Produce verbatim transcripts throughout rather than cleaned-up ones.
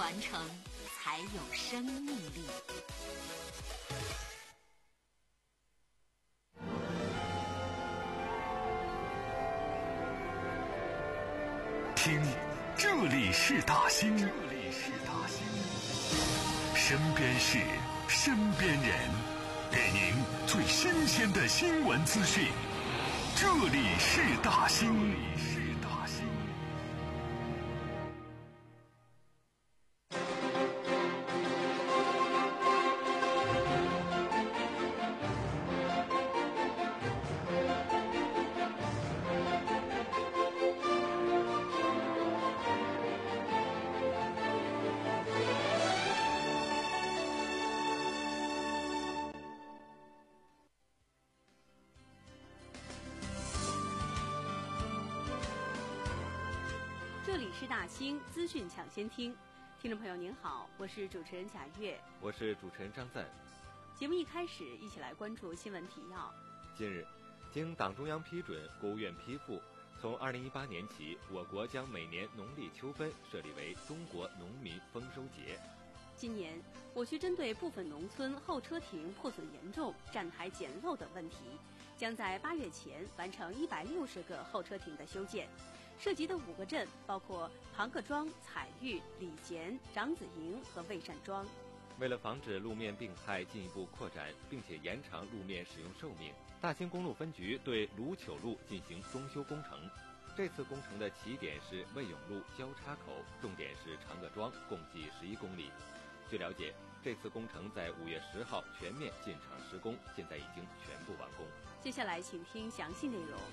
传承才有生命力。 听，这里是大兴，这里是大兴，身边事，身边人，给您最新鲜的新闻资讯。这里是大兴，这里是大兴。 这里是大兴资讯抢先听，听众朋友您好，我是主持人贾月， 我是主持人张赞。 节目一开始，一起来关注新闻提要。 近日，经党中央批准，国务院批复，从二零一八年起，我国将每年农历秋分设立为中国农民丰收节。 今年，我区针对部分农村候车亭破损严重、站台简陋等问题，将在八月前完成一百六十个候车亭的修建。涉及的五个镇包括庞各庄、彩玉、礼贤、长子营和魏善庄。 为了防止路面病害进一步扩展，并且延长路面使用寿命，大兴公路分局对卢糗路进行中修工程。这次工程的起点是魏永路交叉口，重点是长各庄，共计十一公里。据了解，这次工程在五月十号全面进场施工，现在已经全部完工。 接下来请听详细内容。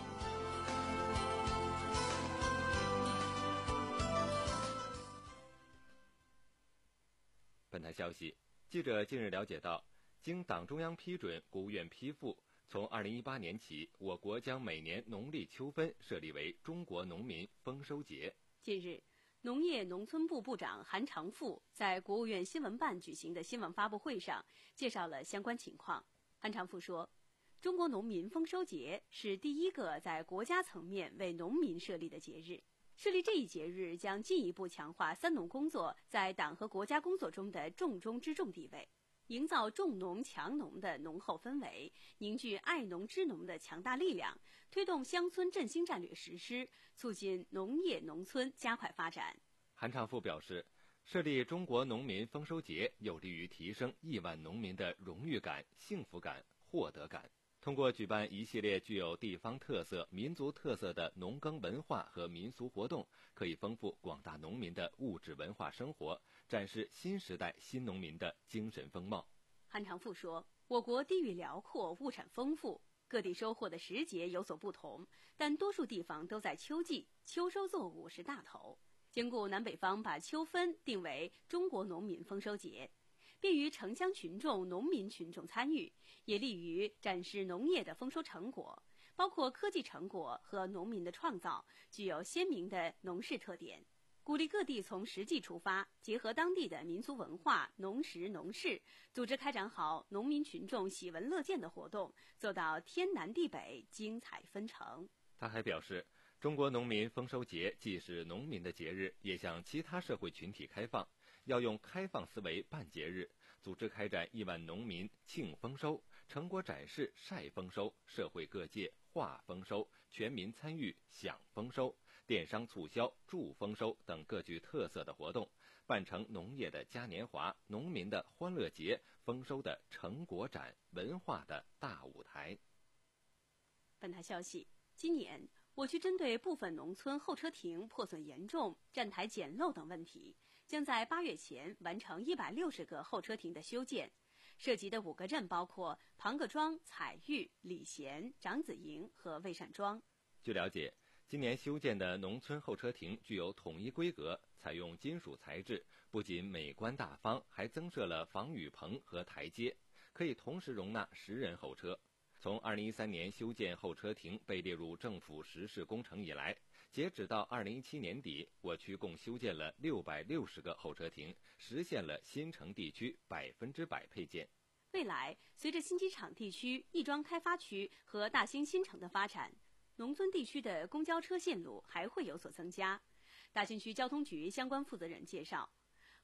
本台消息，记者近日了解到，经党中央批准，国务院批复，从二零一八年起，我国将每年农历秋分设立为中国农民丰收节。 近日，农业农村部部长韩长赋在国务院新闻办举行的新闻发布会上介绍了相关情况。韩长赋说，中国农民丰收节是第一个在国家层面为农民设立的节日。设立这一节日将进一步强化三农工作在党和国家工作中的重中之重地位，营造重农强农的浓厚氛围，凝聚爱农知农的强大力量，推动乡村振兴战略实施，促进农业农村加快发展。 韩长赋表示，设立中国农民丰收节有利于提升亿万农民的荣誉感、幸福感、获得感。通过举办一系列具有地方特色、民族特色的农耕文化和民俗活动，可以丰富广大农民的物质文化生活，展示新时代新农民的精神风貌。 韩长赋说，我国地域辽阔，物产丰富，各地收获的时节有所不同，但多数地方都在秋季，秋收作物是大头。兼顾南北方把秋分定为中国农民丰收节，便于城乡群众、农民群众参与，也利于展示农业的丰收成果，包括科技成果和农民的创造，具有鲜明的农事特点。鼓励各地从实际出发，结合当地的民俗文化、农时农事，组织开展好农民群众喜闻乐见的活动，做到天南地北、精彩纷呈。 他还表示，中国农民丰收节既是农民的节日，也向其他社会群体开放，要用开放思维办节日，组织开展亿万农民庆丰收、成果展示晒丰收、社会各界话丰收、全民参与享丰收、电商促销祝丰收等各具特色的活动，办成农业的嘉年华、农民的欢乐节、丰收的成果展、文化的大舞台。 本台消息，今年我区针对部分农村候车亭破损严重、站台简陋等问题，将在八月前完成一百六十个候车亭的修建。涉及的五个镇包括庞各庄、彩玉、礼贤、长子营和魏善庄。 据了解，今年修建的农村候车亭具有统一规格，采用金属材质，不仅美观大方，还增设了防雨棚和台阶，可以同时容纳十人候车。从二零一三年修建候车亭被列入政府实事工程以来，截止到二零一七年底，我区共修建了六百六十个候车亭，实现了新城地区百分之百配建。 未来，随着新机场地区、亦庄开发区和大兴新城的发展，农村地区的公交车线路还会有所增加。大兴区交通局相关负责人介绍，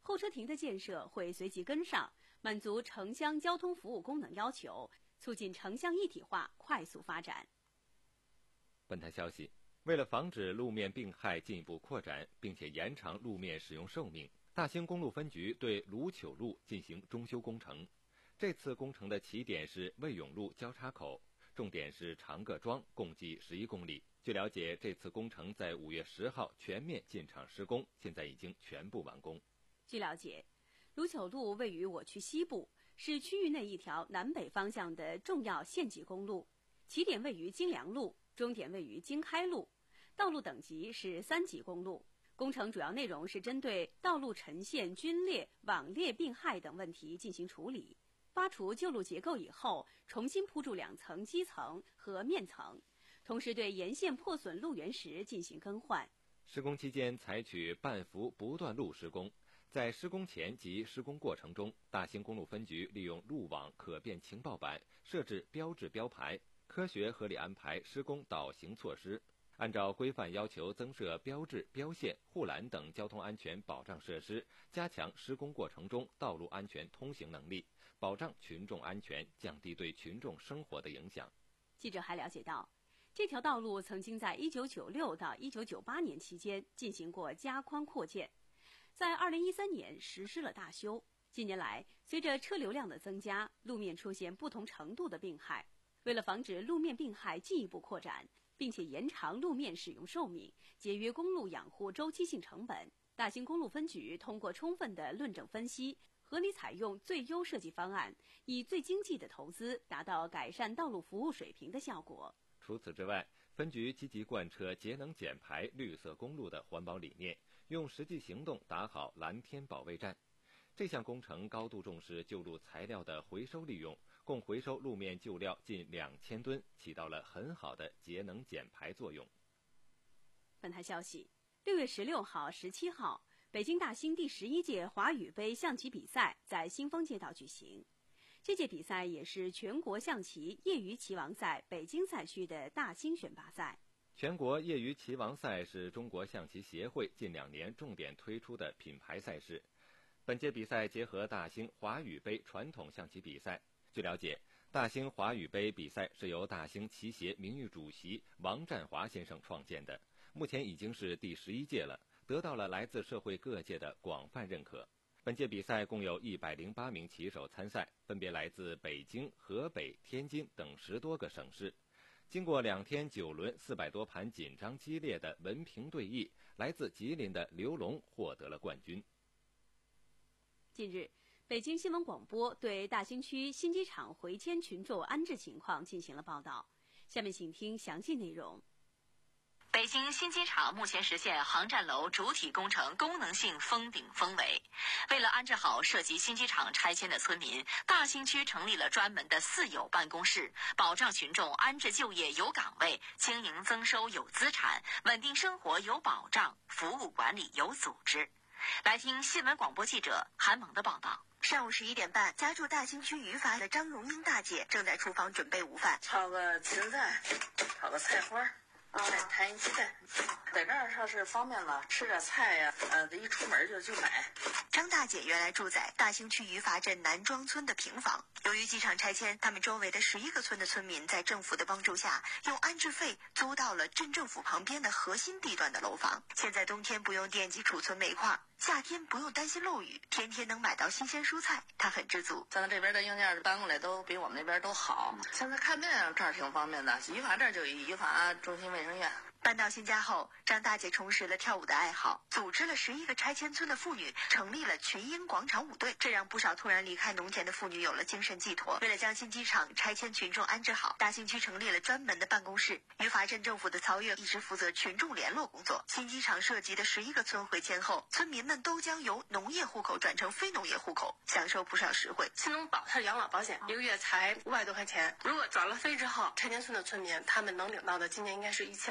候车亭的建设会随即跟上，满足城乡交通服务功能要求，促进城乡一体化快速发展。 本台消息，为了防止路面病害进一步扩展，并且延长路面使用寿命，大兴公路分局对卢糗路进行中修工程。这次工程的起点是魏永路交叉口，重点是长个桩，共计十一公里。据了解，这次工程在五月十号全面进场施工，现在已经全部完工。 据了解，卢糗路位于我区西部，是区域内一条南北方向的重要县级公路，起点位于金良路，终点位于经开路，道路等级是三级公路。工程主要内容是针对道路沉陷、龟裂、网裂病害等问题进行处理，扒除旧路结构以后，重新铺筑两层基层和面层，同时对沿线破损路缘石进行更换。 施工期间采取半幅不断路施工，在施工前及施工过程中，大兴公路分局利用路网可变情报板设置标志标牌，科学合理安排施工导行措施，按照规范要求增设标志、标线、护栏等交通安全保障设施，加强施工过程中道路安全通行能力，保障群众安全，降低对群众生活的影响。 记者还了解到，这条道路曾经在一九九六到一九九八年期间进行过加宽扩建，在二零一三年实施了大修。近年来，随着车流量的增加，路面出现不同程度的病害。为了防止路面病害进一步扩展，并且延长路面使用寿命，节约公路养护周期性成本，大兴公路分局通过充分的论证分析，合理采用最优设计方案，以最经济的投资达到改善道路服务水平的效果。 除此之外，分局积极贯彻节能减排、绿色公路的环保理念，用实际行动打好蓝天保卫战。这项工程高度重视旧路材料的回收利用，共回收路面旧料近两千吨，起到了很好的节能减排作用。 本台消息，六月十六号、十七号，北京大兴第十一届华语杯象棋比赛在新丰街道举行。这届比赛也是全国象棋业余棋王赛北京赛区的大兴选拔赛。 全国业余棋王赛是中国象棋协会近两年重点推出的品牌赛事。本届比赛结合大兴华语杯传统象棋比赛。据了解，大兴华语杯比赛是由大兴棋协名誉主席王占华先生创建的，目前已经是第十一届了，得到了来自社会各界的广泛认可。本届比赛共有一百零八名棋手参赛，分别来自北京、河北、天津等十多个省市。经过两天九轮四百多盘紧张激烈的文评对弈，来自吉林的刘龙获得了冠军。 近日，北京新闻广播对大兴区新机场回迁群众安置情况进行了报道。下面请听详细内容。 北京新机场目前实现航站楼主体工程功能性封顶封围。为了安置好涉及新机场拆迁的村民，大兴区成立了专门的四有办公室，保障群众安置就业有岗位，经营增收有资产，稳定生活有保障，服务管理有组织。来听新闻广播记者韩萌的报道。 上午十一点半，家住大兴区余阀的张荣英大姐正在厨房准备午饭， 炒个芹菜，炒个菜花。再摊一鸡蛋，在这儿上是方便了，吃点菜呀，呃，一出门就就买。 张大姐原来住在大兴区余阀镇南庄村的平房，由于机场拆迁，他们周围的十一个村的村民在政府的帮助下，用安置费租到了镇政府旁边的核心地段的楼房。现在冬天不用惦记储存煤矿，夏天不用担心漏雨，天天能买到新鲜蔬菜，她很知足。 咱们这边的硬件搬过来都比我们那边都好，现在看病这儿挺方便的，余阀这儿就有余阀中心卫生院。 搬到新家后，张大姐重拾了跳舞的爱好，组织了十一个拆迁村的妇女，成立了群英广场舞队，这让不少突然离开农田的妇女有了精神寄托。为了将新机场拆迁群众安置好，大兴区成立了专门的办公室。余阀镇政府的曹月一直负责群众联络工作。新机场涉及的十一个村回迁后，村民们都将由农业户口转成非农业户口，享受不少实惠。 新农保它是养老保险，一个月才五百多块钱。如果转了非之后，拆迁村的村民他们能领到的，今年应该是一千八百多块钱。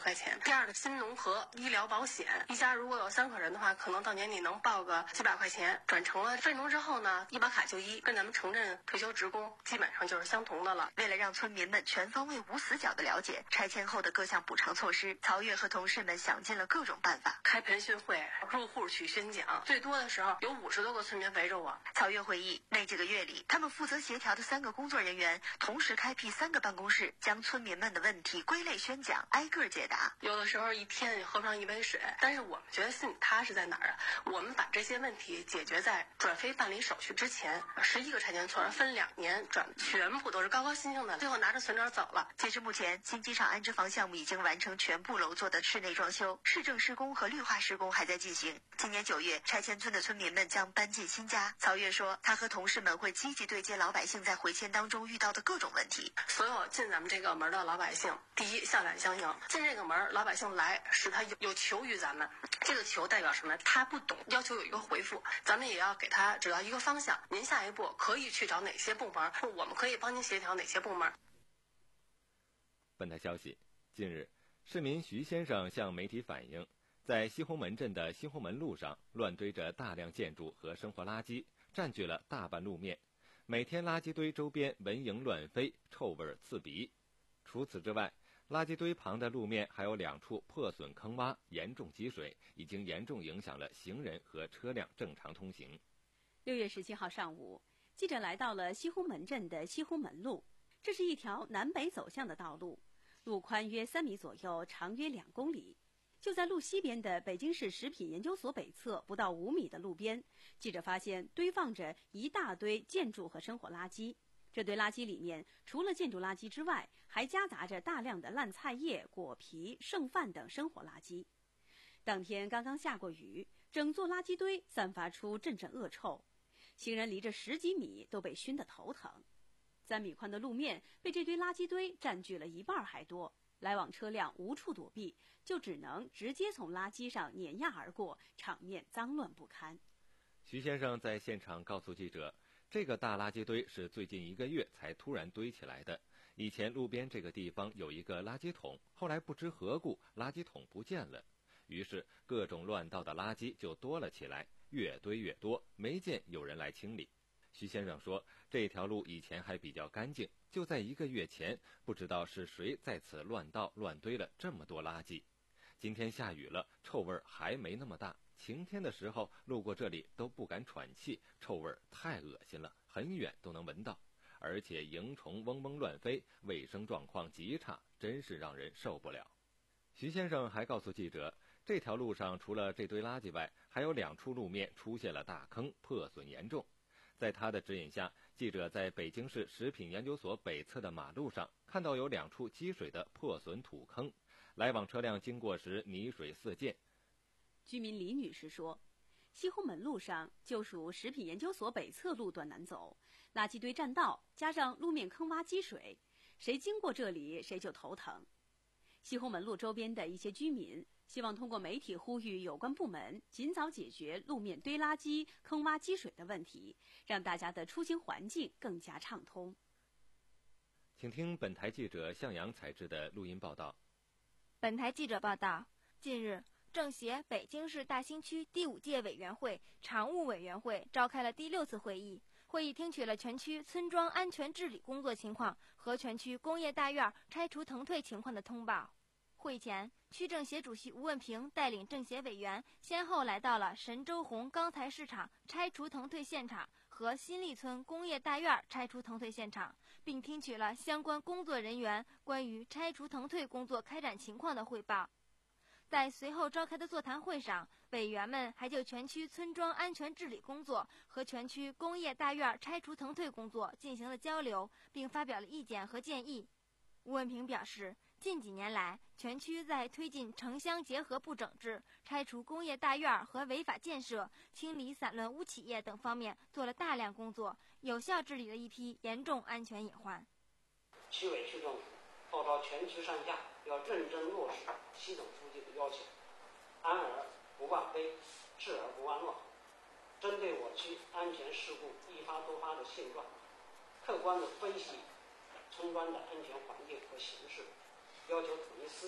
块钱。第二个新农合医疗保险，一家如果有三口人的话，可能到年底能报个几百块钱。转成了非农之后呢，医保卡就医，跟咱们城镇退休职工基本上就是相同的了。 为了让村民们全方位无死角的了解拆迁后的各项补偿措施，曹越和同事们想尽了各种办法， 开培训会，入户去宣讲，最多的时候有五十多个村民围着我。 曹越回忆，那几个月里，他们负责协调的三个工作人员同时开辟三个办公室，将村民们的问题归类宣讲，挨个解答。 有的时候一天也喝不上一杯水，但是我们觉得心里踏实在哪儿啊？我们把这些问题解决在转非办理手续之前。十一个拆迁村分两年转，全部都是高高兴兴的，最后拿着存折走了。 截至目前，新机场安置房项目已经完成全部楼座的室内装修，市政施工和绿化施工还在进行。今年九月，拆迁村的村民们将搬进新家。曹越说，他和同事们会积极对接老百姓在回迁当中遇到的各种问题。 所有进咱们这个门的老百姓，第一笑脸相迎，进这个门老百姓来是他有有求于咱们，这个求代表什么？他不懂，要求有一个回复，咱们也要给他指到一个方向。您下一步可以去找哪些部门，或我们可以帮您协调哪些部门。 本台消息，近日，市民徐先生向媒体反映，在西红门镇的西红门路上乱堆着大量建筑和生活垃圾，占据了大半路面。每天垃圾堆周边蚊蝇乱飞，臭味刺鼻。除此之外，垃圾堆旁的路面还有两处破损坑洼，严重积水，已经严重影响了行人和车辆正常通行。 六月十七号上午，记者来到了西红门镇的西红门路，这是一条南北走向的道路，路宽约三米左右，长约两公里。就在路西边的北京市食品研究所北侧不到五米的路边，记者发现堆放着一大堆建筑和生活垃圾。这堆垃圾里面，除了建筑垃圾之外，还夹杂着大量的烂菜叶、果皮、剩饭等生活垃圾。当天刚刚下过雨，整座垃圾堆散发出阵阵恶臭，行人离着十几米都被熏得头疼。三米宽的路面被这堆垃圾堆占据了一半还多，来往车辆无处躲避，就只能直接从垃圾上碾压而过，场面脏乱不堪。 徐先生在现场告诉记者，这个大垃圾堆是最近一个月才突然堆起来的。以前路边这个地方有一个垃圾桶，后来不知何故垃圾桶不见了，于是各种乱倒的垃圾就多了起来，越堆越多，没见有人来清理。徐先生说，这条路以前还比较干净，就在一个月前，不知道是谁在此乱倒乱堆了这么多垃圾。今天下雨了，臭味还没那么大，晴天的时候路过这里都不敢喘气，臭味太恶心了，很远都能闻到，而且蝇虫嗡嗡乱飞，卫生状况极差，真是让人受不了。徐先生还告诉记者，这条路上除了这堆垃圾外，还有两处路面出现了大坑，破损严重。在他的指引下，记者在北京市食品研究所北侧的马路上看到有两处积水的破损土坑，来往车辆经过时泥水四溅。 居民李女士说，西红门路上就属食品研究所北侧路段难走，垃圾堆占道，加上路面坑洼积水，谁经过这里谁就头疼。西红门路周边的一些居民希望通过媒体呼吁有关部门尽早解决路面堆垃圾、坑洼积水的问题，让大家的出行环境更加畅通。 请听本台记者向阳采制的录音报道。 本台记者报道，近日，政协北京市大兴区第五届委员会常务委员会召开了第六次会议。会议听取了全区村庄安全治理工作情况和全区工业大院拆除腾退情况的通报。会前，区政协主席吴文平带领政协委员先后来到了神州红钢材市场拆除腾退现场和新立村工业大院拆除腾退现场，并听取了相关工作人员关于拆除腾退工作开展情况的汇报。在随后召开的座谈会上，委员们还就全区村庄安全治理工作和全区工业大院拆除腾退工作进行了交流，并发表了意见和建议。吴文平表示，近几年来，全区在推进城乡结合部整治、拆除工业大院和违法建设、清理散乱污企业等方面做了大量工作，有效治理了一批严重安全隐患。 区委区政府号召全区上下要认真落实习总书记的要求，安而不忘非，治而不忘乱。针对我区安全事故一发多发的现状，客观地分析村庄的安全环境和形势，要求统一思想，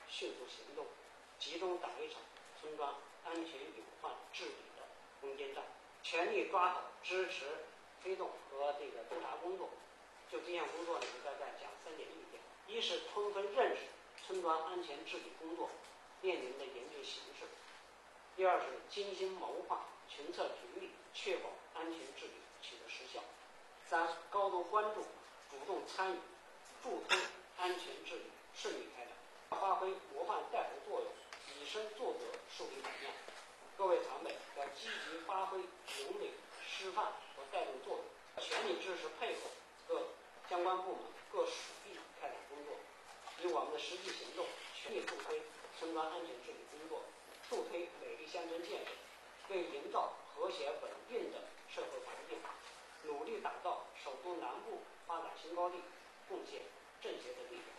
迅速行动，集中打一场村庄安全隐患治理的攻坚战，全力抓好支持、推动和这个督查工作。就这项工作呢，我大概讲三点意见：一是充分认识村庄安全治理工作面临的严峻形势；第二是精心谋划、群策群力，确保安全治理取得实效；三是高度关注、主动参与，助推安全治理顺利开展，发挥模范带头作用，以身作则，树立榜样。各位常委要积极发挥引领、示范和带动作用，全力支持配合各相关部门、各属地开展工作，以我们的实际行动全力助推村庄安全治理工作，助推美丽乡村建设，为营造和谐稳定的社会环境，努力打造首都南部发展新高地，贡献政协的力量。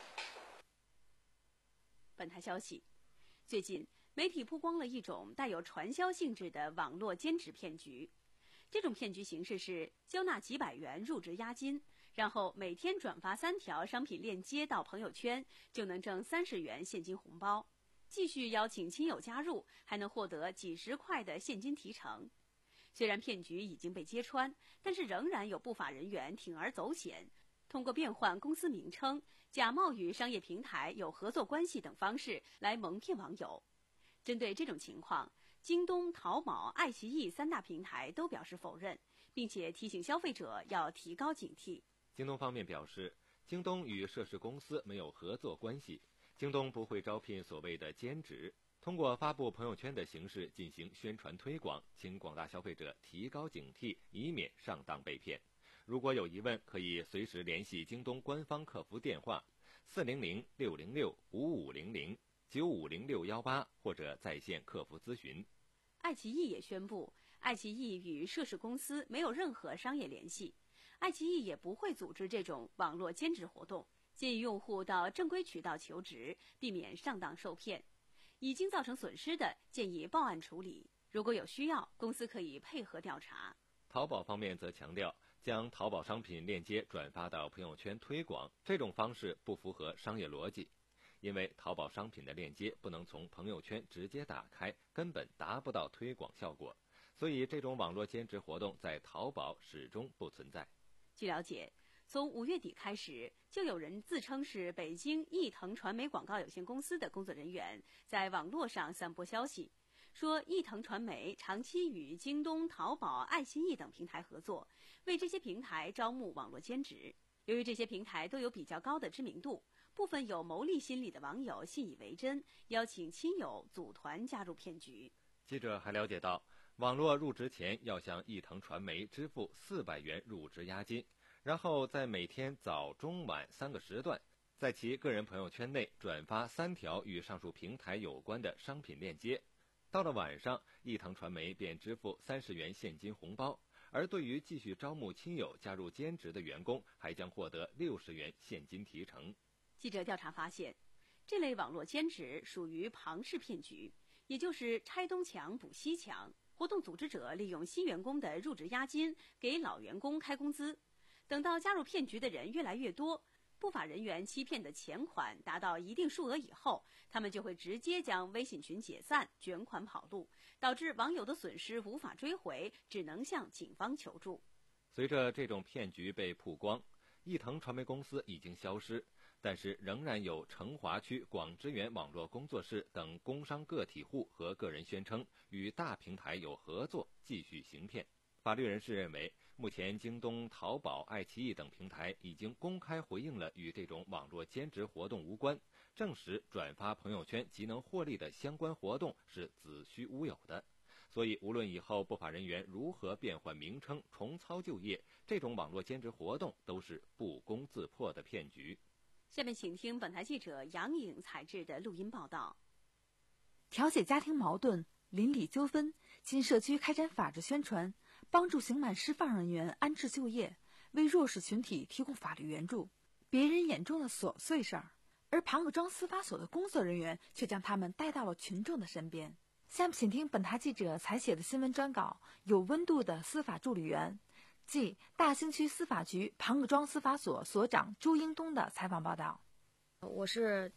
本台消息，最近媒体曝光了一种带有传销性质的网络兼职骗局。这种骗局形式是交纳几百元入职押金，然后每天转发三条商品链接到朋友圈，就能挣三十元现金红包。继续邀请亲友加入，还能获得几十块的现金提成。虽然骗局已经被揭穿，但是仍然有不法人员铤而走险，通过变换公司名称、假冒与商业平台有合作关系等方式来蒙骗网友。针对这种情况，京东、淘宝、爱奇艺三大平台都表示否认，并且提醒消费者要提高警惕。 京东方面表示，京东与涉事公司没有合作关系，京东不会招聘所谓的兼职，通过发布朋友圈的形式进行宣传推广，请广大消费者提高警惕，以免上当被骗。如果有疑问，可以随时联系京东官方客服电话四零零六零六五五零零九五零六幺八，或者在线客服咨询。 爱奇艺也宣布，爱奇艺与涉事公司没有任何商业联系，爱奇艺也不会组织这种网络兼职活动，建议用户到正规渠道求职，避免上当受骗。已经造成损失的，建议报案处理。如果有需要，公司可以配合调查。 淘宝方面则强调，将淘宝商品链接转发到朋友圈推广，这种方式不符合商业逻辑。因为淘宝商品的链接不能从朋友圈直接打开，根本达不到推广效果，所以这种网络兼职活动在淘宝始终不存在。 据了解，从五月底开始，就有人自称是北京易腾传媒广告有限公司的工作人员，在网络上散播消息，说易腾传媒长期与京东、淘宝、爱奇艺等平台合作，为这些平台招募网络兼职。由于这些平台都有比较高的知名度，部分有牟利心理的网友信以为真，邀请亲友组团加入骗局。 记者还了解到，网络入职前要向易腾传媒支付四百元入职押金，然后在每天早中晚三个时段，在其个人朋友圈内转发三条与上述平台有关的商品链接。到了晚上，易腾传媒便支付三十元现金红包，而对于继续招募亲友加入兼职的员工，还将获得六十元现金提成。 记者调查发现，这类网络兼职属于庞氏骗局，也就是拆东墙补西墙。活动组织者利用新员工的入职押金给老员工开工资，等到加入骗局的人越来越多，不法人员欺骗的钱款达到一定数额以后，他们就会直接将微信群解散，卷款跑路，导致网友的损失无法追回，只能向警方求助。 随着这种骗局被曝光，易腾传媒公司已经消失，但是仍然有成华区广之源网络工作室等工商个体户和个人宣称与大平台有合作，继续行骗。法律人士认为，目前京东、淘宝、爱奇艺等平台已经公开回应了与这种网络兼职活动无关，证实转发朋友圈即能获利的相关活动是子虚乌有的。所以无论以后不法人员如何变换名称、重操旧业，这种网络兼职活动都是不攻自破的骗局。 下面请听本台记者杨颖采制的录音报道。 调解家庭矛盾、邻里纠纷，新社区开展法治宣传，帮助刑满释放人员安置就业，为弱势群体提供法律援助，别人眼中的琐碎事儿，而庞各庄司法所的工作人员却将他们带到了群众的身边。下面请听本台记者采写的新闻专稿，有温度的司法助理员，即大兴区司法局庞各庄司法所所长朱英东的采访报道。 我是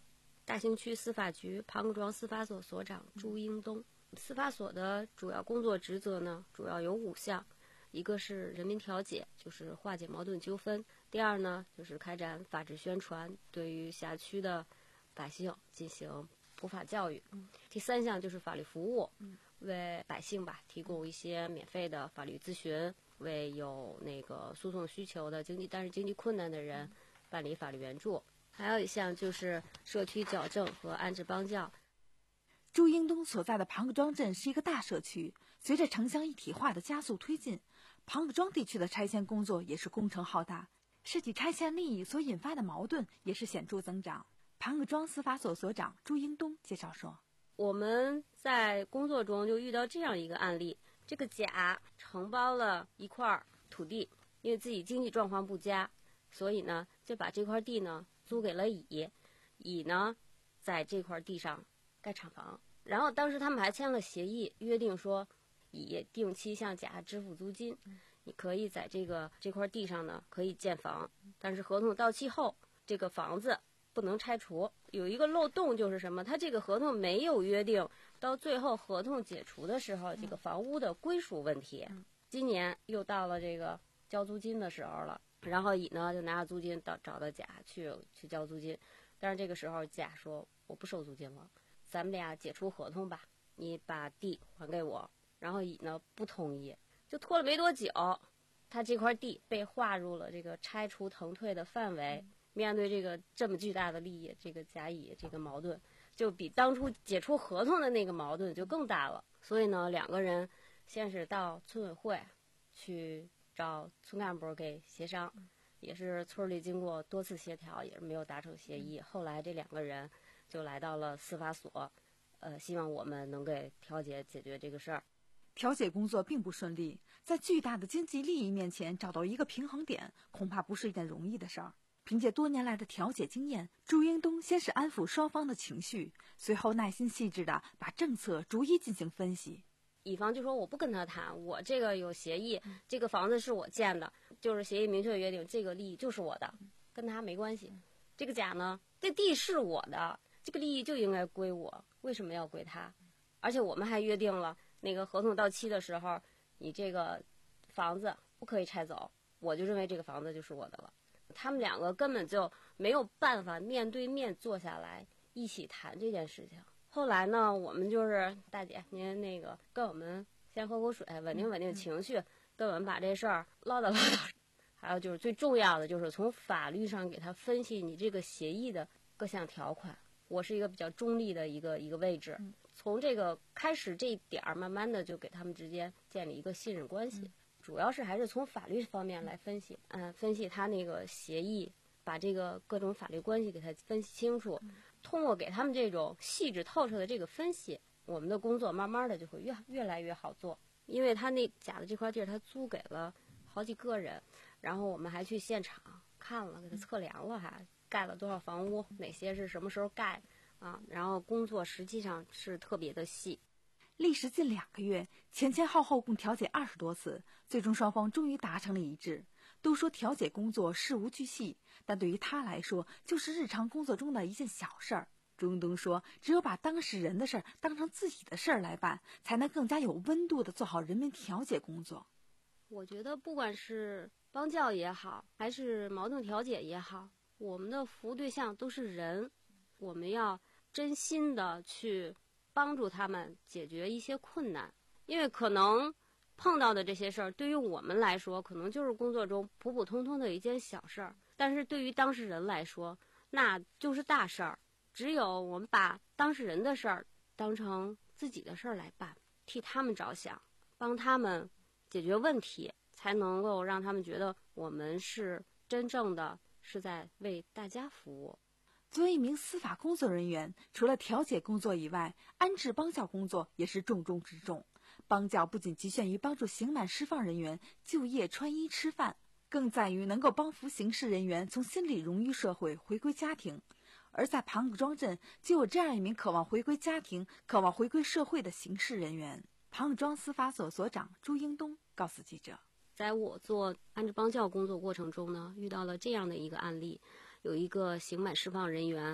大兴区司法局庞各庄司法所所长朱英东。司法所的主要工作职责呢，主要有五项，一个是人民调解，就是化解矛盾纠纷；第二呢，就是开展法治宣传，对于辖区的百姓进行普法教育；第三项就是法律服务，为百姓吧提供一些免费的法律咨询，为有那个诉讼需求的经济但是经济困难的人办理法律援助。还有一项就是社区矫正和安置帮教。 朱英东所在的庞各庄镇是一个大社区，随着城乡一体化的加速推进，庞各庄地区的拆迁工作也是工程浩大，涉及拆迁利益所引发的矛盾也是显著增长。庞各庄司法所所长朱英东介绍说， 我们在工作中就遇到这样一个案例，这个甲承包了一块土地，因为自己经济状况不佳，所以呢就把这块地呢租给了乙，乙呢在这块地上盖厂房，然后当时他们还签了协议，约定说乙定期向甲支付租金，你可以在这个这块地上呢可以建房，但是合同到期后这个房子不能拆除。有一个漏洞就是什么，他这个合同没有约定到最后合同解除的时候这个房屋的归属问题。今年又到了这个交租金的时候了，然后乙呢就拿着租金到找到甲去去交租金，但是这个时候甲说我不收租金了，咱们俩解除合同吧，你把地还给我。然后乙呢不同意，就拖了没多久，他这块地被划入了这个拆除腾退的范围。面对这个这么巨大的利益，这个甲乙这个矛盾就比当初解除合同的那个矛盾就更大了。所以呢，两个人先是到村委会去找村干部给协商，也是村里经过多次协调，也是没有达成协议。后来这两个人就来到了司法所，呃，希望我们能给调解解决这个事儿。 调解工作并不顺利，在巨大的经济利益面前找到一个平衡点，恐怕不是一件容易的事儿。凭借多年来的调解经验，朱英东先是安抚双方的情绪，随后耐心细致地把政策逐一进行分析。 乙方就说我不跟他谈，我这个有协议，这个房子是我建的，就是协议明确约定这个利益就是我的，跟他没关系。这个甲呢，这地是我的，这个利益就应该归我，为什么要归他？而且我们还约定了，那个合同到期的时候，你这个房子不可以拆走，我就认为这个房子就是我的了。他们两个根本就没有办法面对面坐下来一起谈这件事情。后来呢，我们就是大姐，您那个跟我们先喝口水，稳定稳定情绪，跟我们把这事儿唠叨唠叨。还有就是最重要的，就是从法律上给他分析你这个协议的各项条款。我是一个比较中立的一个一个位置，从这个开始这一点儿，慢慢的就给他们之间建立一个信任关系。主要是还是从法律方面来分析，嗯、呃，分析他那个协议，把这个各种法律关系给他分析清楚。通过给他们这种细致透彻的这个分析，我们的工作慢慢的就会越越来越好做。因为他那甲的这块地儿，他租给了好几个人，然后我们还去现场看了，给他测量了还，还盖了多少房屋，哪些是什么时候盖啊，然后工作实际上是特别的细。 历时近两个月，前前后后共调解二十多次，最终双方终于达成了一致。都说调解工作事无巨细，但对于他来说，就是日常工作中的一件小事儿。朱英东说，只有把当事人的事儿当成自己的事儿来办，才能更加有温度地做好人民调解工作。 我觉得不管是帮教也好，还是矛盾调解也好，我们的服务对象都是人，我们要真心的去帮助他们解决一些困难。因为可能碰到的这些事儿，对于我们来说可能就是工作中普普通通的一件小事儿，但是对于当事人来说那就是大事儿。只有我们把当事人的事儿当成自己的事儿来办，替他们着想，帮他们解决问题，才能够让他们觉得我们是真正的是在为大家服务。 作为一名司法工作人员，除了调解工作以外，安置帮教工作也是重中之重。帮教不仅局限于帮助刑满释放人员就业、穿衣、吃饭，更在于能够帮扶刑事人员从心理融于社会，回归家庭。而在庞各庄镇就有这样一名渴望回归家庭、渴望回归社会的刑事人员。庞各庄司法所所长朱英东告诉记者， 在我做安置帮教工作过程中呢，遇到了这样的一个案例，有一个刑满释放人员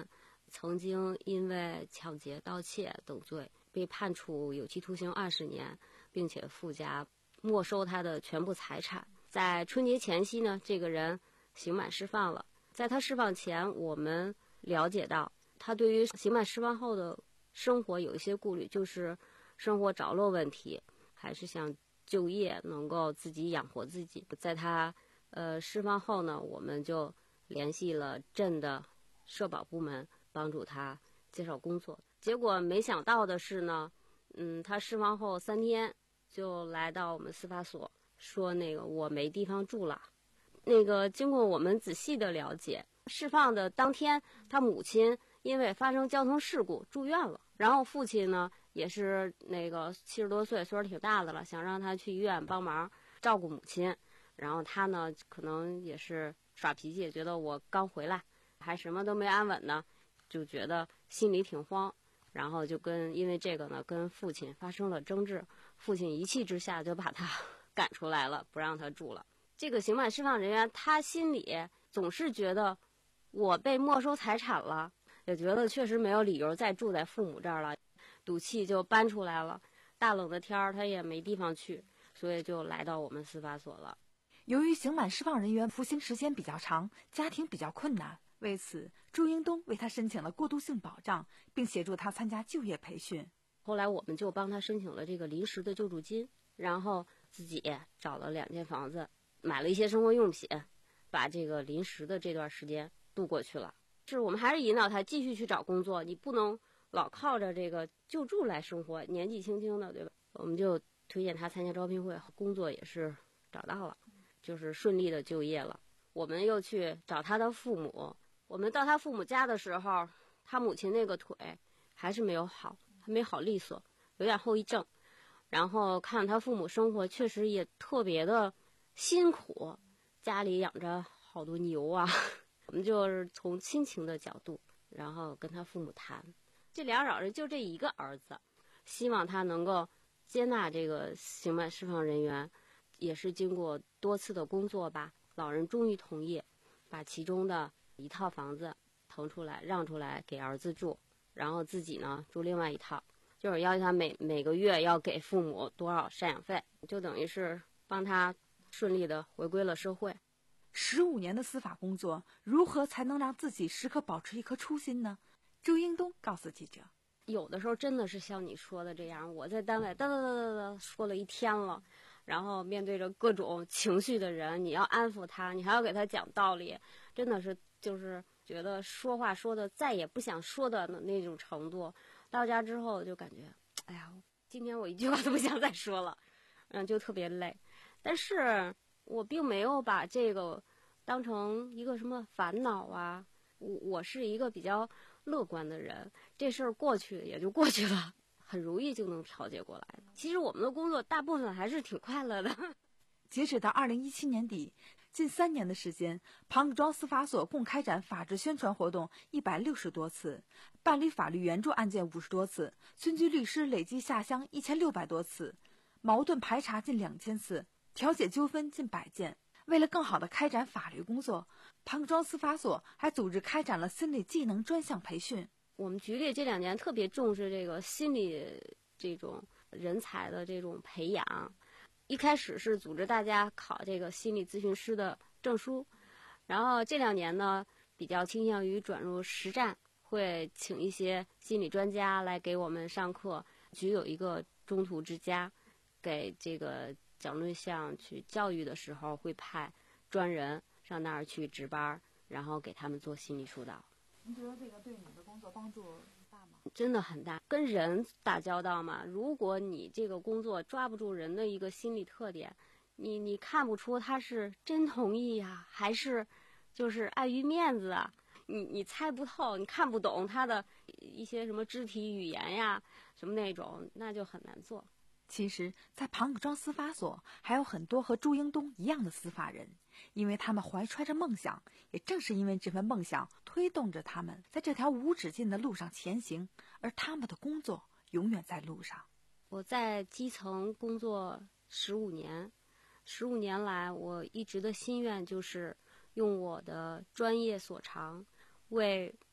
曾经因为抢劫、盗窃等罪被判处有期徒刑二十年，并且附加没收他的全部财产。在春节前夕呢，这个人刑满释放了。在他释放前，我们了解到他对于刑满释放后的生活有一些顾虑，就是生活着落问题，还是想就业能够自己养活自己。在他呃释放后呢，我们就联系了镇的社保部门，帮助他介绍工作。结果没想到的是呢，嗯，他释放后三天就来到我们司法所，说那个我没地方住了。那个经过我们仔细的了解，释放的当天，他母亲因为发生交通事故住院了，然后父亲呢也是那个七十多岁，岁数挺大的了，想让他去医院帮忙照顾母亲。然后他呢可能也是耍脾气，觉得我刚回来还什么都没安稳呢，就觉得心里挺慌，然后就跟因为这个呢跟父亲发生了争执，父亲一气之下就把他赶出来了，不让他住了。这个刑满释放人员他心里总是觉得我被没收财产了，也觉得确实没有理由再住在父母这儿了，赌气就搬出来了。大冷的天儿他也没地方去，所以就来到我们司法所了。 由于刑满释放人员服刑时间比较长，家庭比较困难，为此朱英东为他申请了过渡性保障，并协助他参加就业培训。 后来我们就帮他申请了这个临时的救助金，然后自己找了两间房子，买了一些生活用品，把这个临时的这段时间度过去了。是我们还是引导他继续去找工作，你不能老靠着这个救助来生活，年纪轻轻的，对吧？我们就推荐他参加招聘会，工作也是找到了，就是顺利的就业了。我们又去找他的父母，我们到他父母家的时候，他母亲那个腿还是没有好，还没好利索，有点后遗症。然后看他父母生活确实也特别的辛苦，家里养着好多牛啊。我们就是从亲情的角度，然后跟他父母谈，这俩老人就这一个儿子，希望他能够接纳这个刑满释放人员。也是经过多次的工作吧，老人终于同意把其中的一套房子腾出来让出来给儿子住，然后自己呢住另外一套，就是要求他每每个月要给父母多少赡养费，就等于是帮他顺利的回归了社会。 十五年的司法工作，如何才能让自己时刻保持一颗初心呢？朱英东告诉记者， 有的时候真的是像你说的这样，我在单位哒哒哒哒哒说了一天了，然后面对着各种情绪的人，你要安抚他，你还要给他讲道理，真的是就是觉得说话说的再也不想说的那种程度。到家之后就感觉，哎呀，今天我一句话都不想再说了，嗯，就特别累。但是我并没有把这个当成一个什么烦恼啊，我我是一个比较乐观的人，这事儿过去也就过去了，很容易就能调节过来的。其实我们的工作大部分还是挺快乐的。 截止到二零一七年底，近三年的时间，庞各庄司法所共开展法治宣传活动一百六十多次，办理法律援助案件五十多次，村居律师累计下乡一千六百多次，矛盾排查近两千次，调解纠纷近百件。为了更好地开展法律工作，庞各庄司法所还组织开展了心理技能专项培训。 我们局里这两年特别重视这个心理这种人才的这种培养，一开始是组织大家考这个心理咨询师的证书，然后这两年呢比较倾向于转入实战，会请一些心理专家来给我们上课。局有一个中途之家，给这个讲对象去教育的时候会派专人上那儿去值班，然后给他们做心理疏导。 您觉得这个对你的工作帮助大吗？ 真的很大，跟人打交道嘛，如果你这个工作抓不住人的一个心理特点，你你看不出他是真同意呀、啊，还是就是碍于面子啊，你你猜不透，你看不懂他的一些什么肢体语言呀，什么那种，那就很难做。 其实在庞各庄司法所还有很多和朱英东一样的司法人，因为他们怀揣着梦想，也正是因为这份梦想推动着他们在这条无止境的路上前行，而他们的工作永远在路上。 我在基层工作十五年，十五年来我一直的心愿就是用我的专业所长，为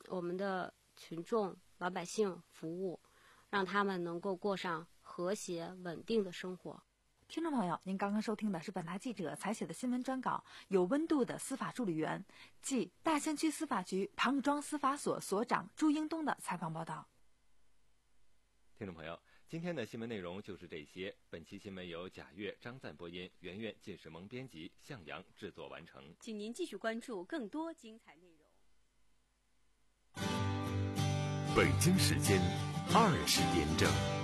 我们的群众老百姓服务，让他们能够过上和谐稳定的生活。 听众朋友，您刚刚收听的是本台记者采写的新闻专稿，有温度的司法助理员，即大兴区司法局庞各庄司法所所长朱英东的采访报道。 听众朋友，今天的新闻内容就是这些。本期新闻由贾越、张赞播音，圆圆、靳世萌编辑，向阳制作完成。 请您继续关注更多精彩内容。 北京时间二十点整。